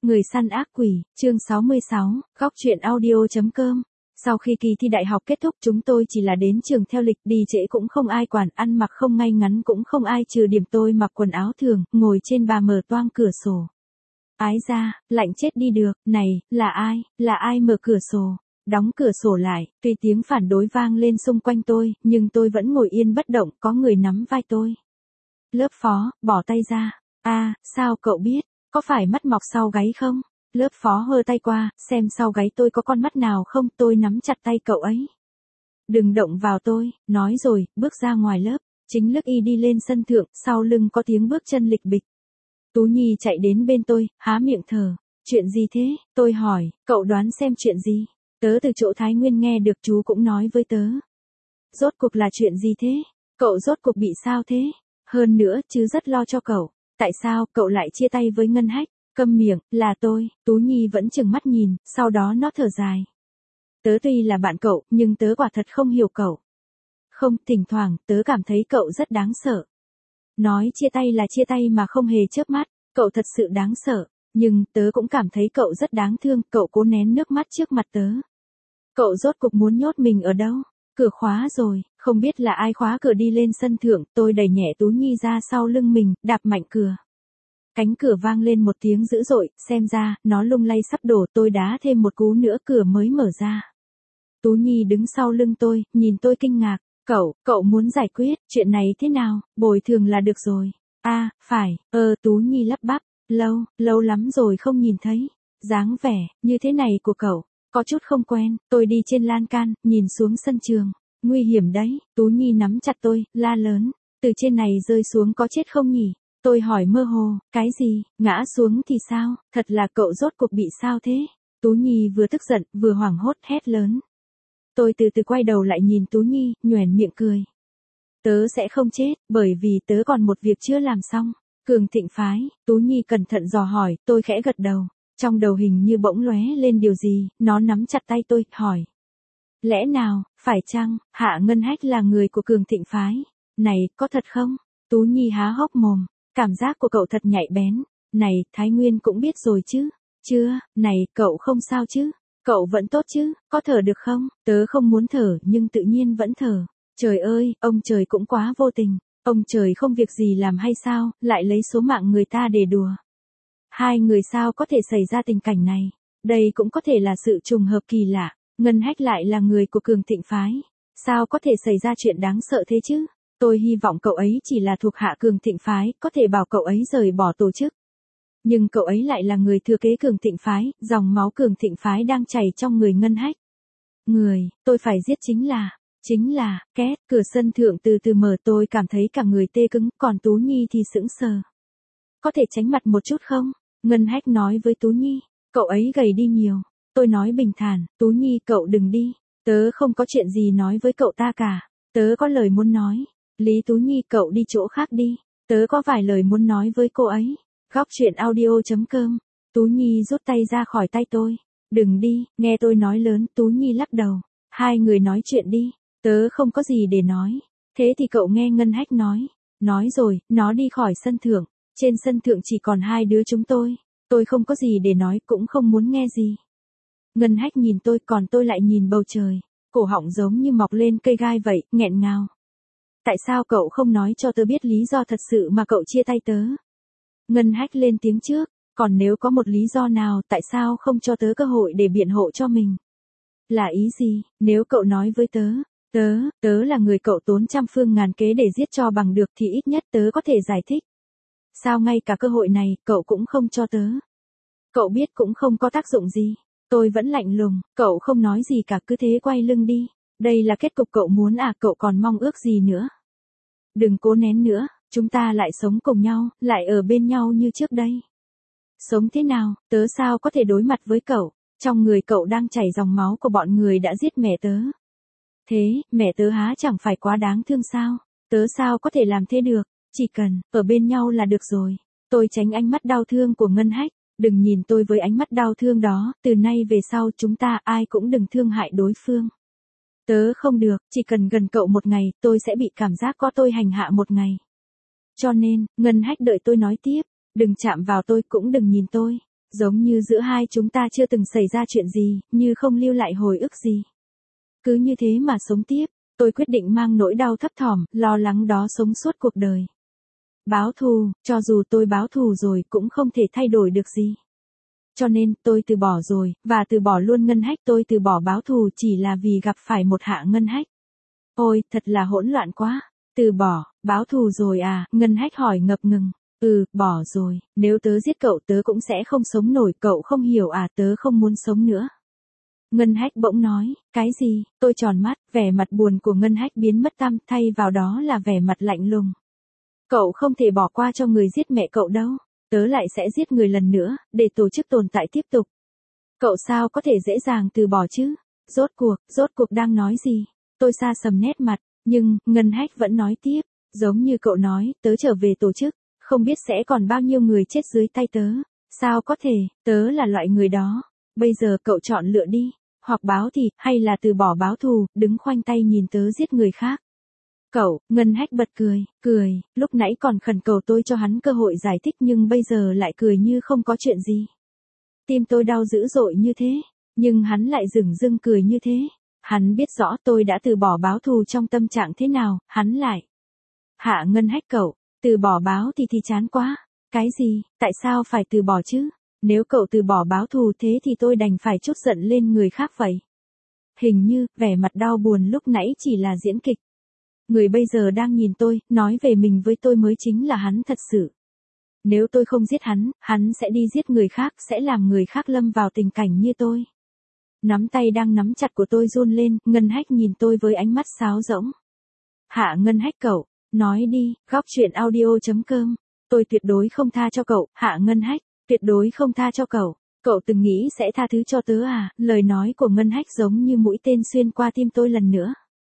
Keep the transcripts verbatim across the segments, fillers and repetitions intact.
Người săn ác quỷ, chương sáu mươi sáu, góc truyện audio chấm com. Sau khi kỳ thi đại học kết thúc chúng tôi chỉ là đến trường theo lịch, đi trễ cũng không ai quản, ăn mặc không ngay ngắn cũng không ai trừ điểm tôi mặc quần áo thường, ngồi trên bà mở toang cửa sổ. Ái da, lạnh chết đi được, này, là ai, là ai mở cửa sổ? Đóng cửa sổ lại, tuy tiếng phản đối vang lên xung quanh tôi, nhưng tôi vẫn ngồi yên bất động, có người nắm vai tôi. Lớp phó, bỏ tay ra. À, sao cậu biết? Có phải mắt mọc sau gáy không? Lớp phó hơ tay qua, xem sau gáy tôi có con mắt nào không, tôi nắm chặt tay cậu ấy. Đừng động vào tôi, nói rồi, bước ra ngoài lớp, chính Lức Y đi lên sân thượng, sau lưng có tiếng bước chân lịch bịch. Tú Nhi chạy đến bên tôi, há miệng thở. Chuyện gì thế? Tôi hỏi, cậu đoán xem chuyện gì? Tớ từ chỗ Thái Nguyên nghe được chú cũng nói với tớ. Rốt cuộc là chuyện gì thế? Cậu rốt cuộc bị sao thế? Hơn nữa, chứ rất lo cho cậu. Tại sao cậu lại chia tay với Ngân Hách? Câm miệng, là tôi. Tú Nhi vẫn chừng mắt nhìn, sau đó nó thở dài. Tớ tuy là bạn cậu, nhưng tớ quả thật không hiểu cậu. Không, thỉnh thoảng, tớ cảm thấy cậu rất đáng sợ. Nói chia tay là chia tay mà không hề chớp mắt, cậu thật sự đáng sợ. Nhưng, tớ cũng cảm thấy cậu rất đáng thương, cậu cố nén nước mắt trước mặt tớ. Cậu rốt cuộc muốn nhốt mình ở đâu? Cửa khóa rồi, không biết là ai khóa cửa đi lên sân thượng, tôi đẩy nhẹ Tú Nhi ra sau lưng mình, đạp mạnh cửa. Cánh cửa vang lên một tiếng dữ dội, xem ra, nó lung lay sắp đổ, tôi đá thêm một cú nữa cửa mới mở ra. Tú Nhi đứng sau lưng tôi, nhìn tôi kinh ngạc, cậu, cậu muốn giải quyết, chuyện này thế nào, bồi thường là được rồi. À, phải, ờ, Tú Nhi lắp bắp, lâu, lâu lắm rồi không nhìn thấy, dáng vẻ, như thế này của cậu. Có chút không quen, tôi đi trên lan can, nhìn xuống sân trường. Nguy hiểm đấy, Tú Nhi nắm chặt tôi, la lớn. Từ trên này rơi xuống có chết không nhỉ? Tôi hỏi mơ hồ, cái gì, ngã xuống thì sao? Thật là cậu rốt cuộc bị sao thế? Tú Nhi vừa tức giận, vừa hoảng hốt hét lớn. Tôi từ từ quay đầu lại nhìn Tú Nhi, nhoẻn miệng cười. Tớ sẽ không chết, bởi vì tớ còn một việc chưa làm xong. Cường Thịnh phái, Tú Nhi cẩn thận dò hỏi, tôi khẽ gật đầu. Trong đầu hình như bỗng lóe lên điều gì, nó nắm chặt tay tôi, hỏi. Lẽ nào, phải chăng, Hạ Ngân Hách là người của Cường Thịnh phái? Này, có thật không? Tú Nhi há hốc mồm, cảm giác của cậu thật nhạy bén. Này, Thái Nguyên cũng biết rồi chứ? Chưa, này, cậu không sao chứ? Cậu vẫn tốt chứ, có thở được không? Tớ không muốn thở, nhưng tự nhiên vẫn thở. Trời ơi, ông trời cũng quá vô tình. Ông trời không việc gì làm hay sao, lại lấy số mạng người ta để đùa. Hai người sao có thể xảy ra tình cảnh này? Đây cũng có thể là sự trùng hợp kỳ lạ. Ngân Hách lại là người của Cường Thịnh phái. Sao có thể xảy ra chuyện đáng sợ thế chứ? Tôi hy vọng cậu ấy chỉ là thuộc hạ Cường Thịnh phái, có thể bảo cậu ấy rời bỏ tổ chức. Nhưng cậu ấy lại là người thừa kế Cường Thịnh phái, dòng máu Cường Thịnh phái đang chảy trong người Ngân Hách. Người, tôi phải giết chính là, chính là, két, cửa sân thượng từ từ mở, tôi cảm thấy cả người tê cứng, còn Tú Nhi thì sững sờ. Có thể tránh mặt một chút không? Ngân Hách nói với Tú Nhi, cậu ấy gầy đi nhiều. Tôi nói bình thản, Tú Nhi cậu đừng đi, tớ không có chuyện gì nói với cậu ta cả, tớ có lời muốn nói. Lý Tú Nhi cậu đi chỗ khác đi, tớ có vài lời muốn nói với cô ấy. Góc truyện audio chấm com. Tú Nhi rút tay ra khỏi tay tôi. Đừng đi, nghe tôi nói lớn. Tú Nhi lắc đầu. Hai người nói chuyện đi, tớ không có gì để nói. Thế thì cậu nghe Ngân Hách nói. Nói rồi, nó đi khỏi sân thượng. Trên sân thượng chỉ còn hai đứa chúng tôi. Tôi không có gì để nói, cũng không muốn nghe gì. Ngân Hách nhìn tôi, còn tôi lại nhìn bầu trời. Cổ họng giống như mọc lên cây gai vậy, nghẹn ngào. Tại sao cậu không nói cho tớ biết lý do thật sự mà cậu chia tay tớ? Ngân Hách lên tiếng trước, còn nếu có một lý do nào, tại sao không cho tớ cơ hội để biện hộ cho mình? Là ý gì, nếu cậu nói với tớ, tớ, tớ là người cậu tốn trăm phương ngàn kế để giết cho bằng được thì ít nhất tớ có thể giải thích. Sao ngay cả cơ hội này, cậu cũng không cho tớ? Cậu biết cũng không có tác dụng gì. Tôi vẫn lạnh lùng, cậu không nói gì cả, cứ thế quay lưng đi. Đây là kết cục cậu muốn à, cậu còn mong ước gì nữa? Đừng cố nén nữa, chúng ta lại sống cùng nhau, lại ở bên nhau như trước đây. Sống thế nào, tớ sao có thể đối mặt với cậu? Trong người cậu đang chảy dòng máu của bọn người đã giết mẹ tớ. Thế, mẹ tớ há chẳng phải quá đáng thương sao? Tớ sao có thể làm thế được? Chỉ cần, ở bên nhau là được rồi. Tôi tránh ánh mắt đau thương của Ngân Hách. Đừng nhìn tôi với ánh mắt đau thương đó, từ nay về sau chúng ta ai cũng đừng thương hại đối phương. Tớ không được, chỉ cần gần cậu một ngày, tôi sẽ bị cảm giác có tôi hành hạ một ngày. Cho nên, Ngân Hách đợi tôi nói tiếp, đừng chạm vào tôi cũng đừng nhìn tôi. Giống như giữa hai chúng ta chưa từng xảy ra chuyện gì, như không lưu lại hồi ức gì. Cứ như thế mà sống tiếp, tôi quyết định mang nỗi đau thấp thỏm, lo lắng đó sống suốt cuộc đời. Báo thù, cho dù tôi báo thù rồi cũng không thể thay đổi được gì. Cho nên, tôi từ bỏ rồi, và từ bỏ luôn Ngân Hách. Tôi từ bỏ báo thù chỉ là vì gặp phải một Hạ Ngân Hách. Ôi, thật là hỗn loạn quá. Từ bỏ, báo thù rồi à, Ngân Hách hỏi ngập ngừng. Ừ, bỏ rồi, nếu tớ giết cậu tớ cũng sẽ không sống nổi, cậu không hiểu à, tớ không muốn sống nữa. Ngân Hách bỗng nói, cái gì, tôi tròn mắt, vẻ mặt buồn của Ngân Hách biến mất tăm, thay vào đó là vẻ mặt lạnh lùng. Cậu không thể bỏ qua cho người giết mẹ cậu đâu, tớ lại sẽ giết người lần nữa, để tổ chức tồn tại tiếp tục. Cậu sao có thể dễ dàng từ bỏ chứ, rốt cuộc, rốt cuộc đang nói gì, tôi xa sầm nét mặt, nhưng, Ngân Hách vẫn nói tiếp, giống như cậu nói, tớ trở về tổ chức, không biết sẽ còn bao nhiêu người chết dưới tay tớ, sao có thể, tớ là loại người đó, bây giờ cậu chọn lựa đi, hoặc báo thù, hay là từ bỏ báo thù, đứng khoanh tay nhìn tớ giết người khác. Cậu, Ngân Hách bật cười, cười, lúc nãy còn khẩn cầu tôi cho hắn cơ hội giải thích nhưng bây giờ lại cười như không có chuyện gì. Tim tôi đau dữ dội như thế, nhưng hắn lại dửng dưng cười như thế. Hắn biết rõ tôi đã từ bỏ báo thù trong tâm trạng thế nào, hắn lại. Hạ Ngân Hách cậu, từ bỏ báo thì thì chán quá. Cái gì, tại sao phải từ bỏ chứ? Nếu cậu từ bỏ báo thù thế thì tôi đành phải trút giận lên người khác vậy. Hình như, vẻ mặt đau buồn lúc nãy chỉ là diễn kịch. Người bây giờ đang nhìn tôi, nói về mình với tôi mới chính là hắn thật sự. Nếu tôi không giết hắn, hắn sẽ đi giết người khác, sẽ làm người khác lâm vào tình cảnh như tôi. Nắm tay đang nắm chặt của tôi run lên, Ngân Hách nhìn tôi với ánh mắt sáo rỗng. Hạ Ngân Hách cậu, nói đi, góc chuyện audio chấm com. Tôi tuyệt đối không tha cho cậu, Hạ Ngân Hách, tuyệt đối không tha cho cậu. Cậu từng nghĩ sẽ tha thứ cho tớ à? Lời nói của Ngân Hách giống như mũi tên xuyên qua tim tôi lần nữa.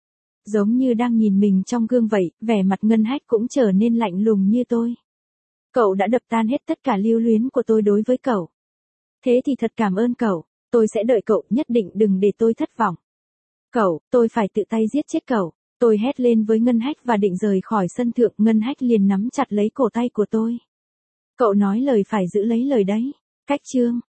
Giống như đang nhìn mình trong gương vậy, vẻ mặt Ngân Hách cũng trở nên lạnh lùng như tôi. Cậu đã đập tan hết tất cả lưu luyến của tôi đối với cậu. Thế thì thật cảm ơn cậu, tôi sẽ đợi cậu, nhất định đừng để tôi thất vọng. Cậu, tôi phải tự tay giết chết cậu. Tôi hét lên với Ngân Hách và định rời khỏi sân thượng, Ngân Hách liền nắm chặt lấy cổ tay của tôi. Cậu nói lời phải giữ lấy lời đấy. Cách chương